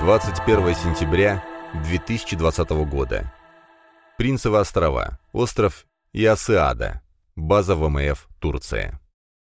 21 сентября 2020 года. Принцевы острова. Остров Иосиада. База ВМФ, Турция.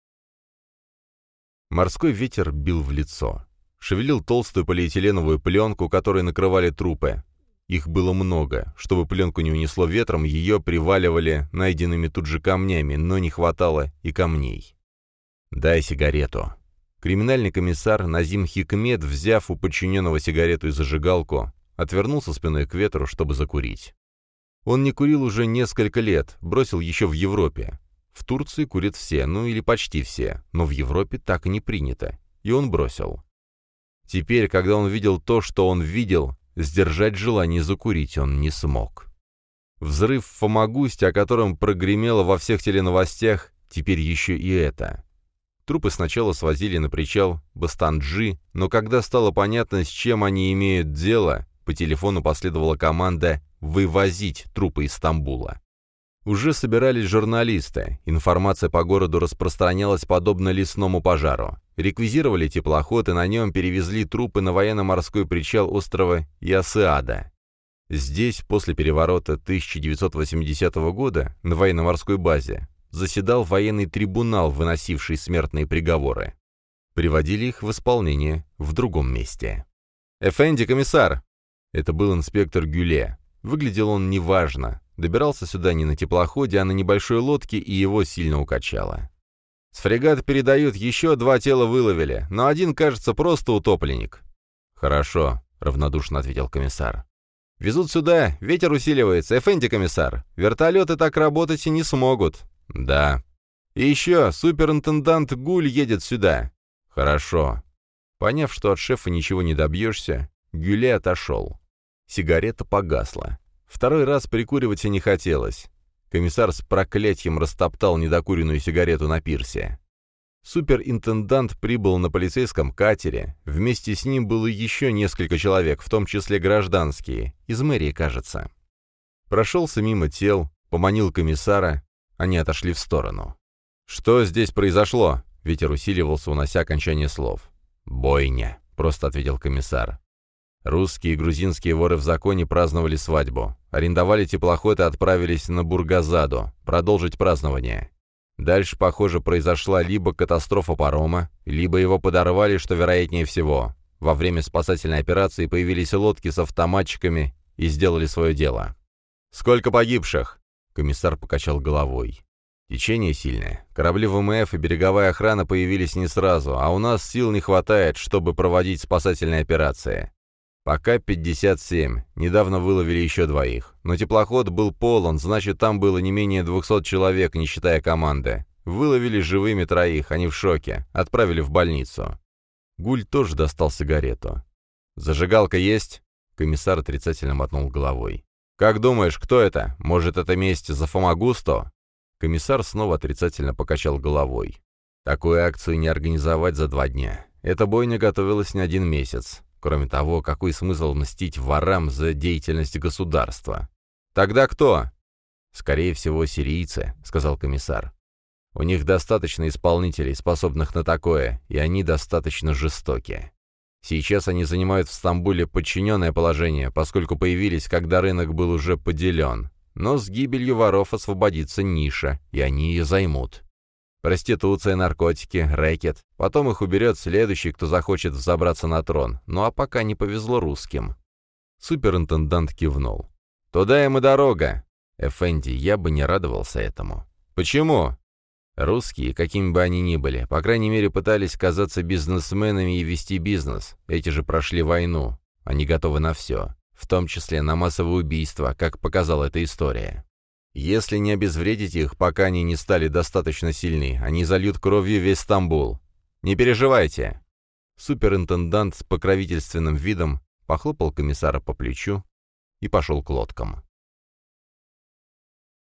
Морской ветер бил в лицо. Шевелил толстую полиэтиленовую пленку, которой накрывали трупы. Их было много. Чтобы пленку не унесло ветром, ее приваливали найденными тут же камнями, но не хватало и камней. «Дай сигарету». Криминальный комиссар Назим Хикмет, взяв у подчиненного сигарету и зажигалку, отвернулся спиной к ветру, чтобы закурить. Он не курил уже несколько лет, бросил еще в Европе. В Турции курят все, ну или почти все, но в Европе так и не принято, и он бросил. Теперь, когда он видел то, что он видел, сдержать желание закурить он не смог. Взрыв в Фомагусте, о котором прогремело во всех теленовостях, теперь еще и это. Трупы сначала свозили на причал Бостанджи, но когда стало понятно, с чем они имеют дело, по телефону последовала команда «вывозить трупы из Стамбула». Уже собирались журналисты, информация по городу распространялась подобно лесному пожару. Реквизировали теплоход и на нем перевезли трупы на военно-морской причал острова Иосиада. Здесь, после переворота 1980 года, на военно-морской базе, заседал военный трибунал, выносивший смертные приговоры. Приводили их в исполнение в другом месте. «Эфенди, комиссар!» Это был инспектор Гюле. Выглядел он неважно. Добирался сюда не на теплоходе, а на небольшой лодке, и его сильно укачало. «С фрегата передают, еще 2 тела выловили, но один, кажется, просто утопленник». «Хорошо», — равнодушно ответил комиссар. «Везут сюда, ветер усиливается, эфенди, комиссар. Вертолеты так работать и не смогут». «Да». «И еще, суперинтендант Гуль едет сюда». «Хорошо». Поняв, что от шефа ничего не добьешься, Гюле отошел. Сигарета погасла. Второй раз прикуривать и не хотелось. Комиссар с проклятием растоптал недокуренную сигарету на пирсе. Суперинтендант прибыл на полицейском катере. Вместе с ним было еще несколько человек, в том числе гражданские, из мэрии, кажется. Прошелся мимо тел, поманил комиссара. Они отошли в сторону. «Что здесь произошло?» Ветер усиливался, унося окончание слов. «Бойня», — просто ответил комиссар. Русские и грузинские воры в законе праздновали свадьбу. Арендовали теплоход и отправились на Бургазаду, продолжить празднование. Дальше, похоже, произошла либо катастрофа парома, либо его подорвали, что вероятнее всего. Во время спасательной операции появились лодки с автоматчиками и сделали свое дело. «Сколько погибших?» Комиссар покачал головой. «Течение сильное. Корабли ВМФ и береговая охрана появились не сразу, а у нас сил не хватает, чтобы проводить спасательные операции. Пока 57. Недавно выловили еще 2. Но теплоход был полон, значит, там было не менее 200 человек, не считая команды. Выловили живыми 3, они в шоке. Отправили в больницу». Гуль тоже достал сигарету. «Зажигалка есть?» Комиссар отрицательно мотнул головой. «Как думаешь, кто это? Может, это месть за Фомагусто?» Комиссар снова отрицательно покачал головой. «Такую акцию не организовать за 2 дня. Эта бойня готовилась не 1 месяц. Кроме того, какой смысл мстить ворам за деятельность государства? Тогда кто?» «Скорее всего, сирийцы», — сказал комиссар. «У них достаточно исполнителей, способных на такое, и они достаточно жестоки. Сейчас они занимают в Стамбуле подчиненное положение, поскольку появились, когда рынок был уже поделен. Но с гибелью воров освободится ниша, и они ее займут. Проституция, наркотики, рэкет. Потом их уберет следующий, кто захочет взобраться на трон. Ну а пока не повезло русским». Суперинтендант кивнул. «Туда им и дорога». «Эфенди, я бы не радовался этому». «Почему?» «Русские, какими бы они ни были, по крайней мере пытались казаться бизнесменами и вести бизнес. Эти же прошли войну. Они готовы на все, в том числе на массовые убийства, как показала эта история. Если не обезвредить их, пока они не стали достаточно сильны, они зальют кровью весь Стамбул. Не переживайте». Суперинтендант с покровительственным видом похлопал комиссара по плечу и пошел к лодкам.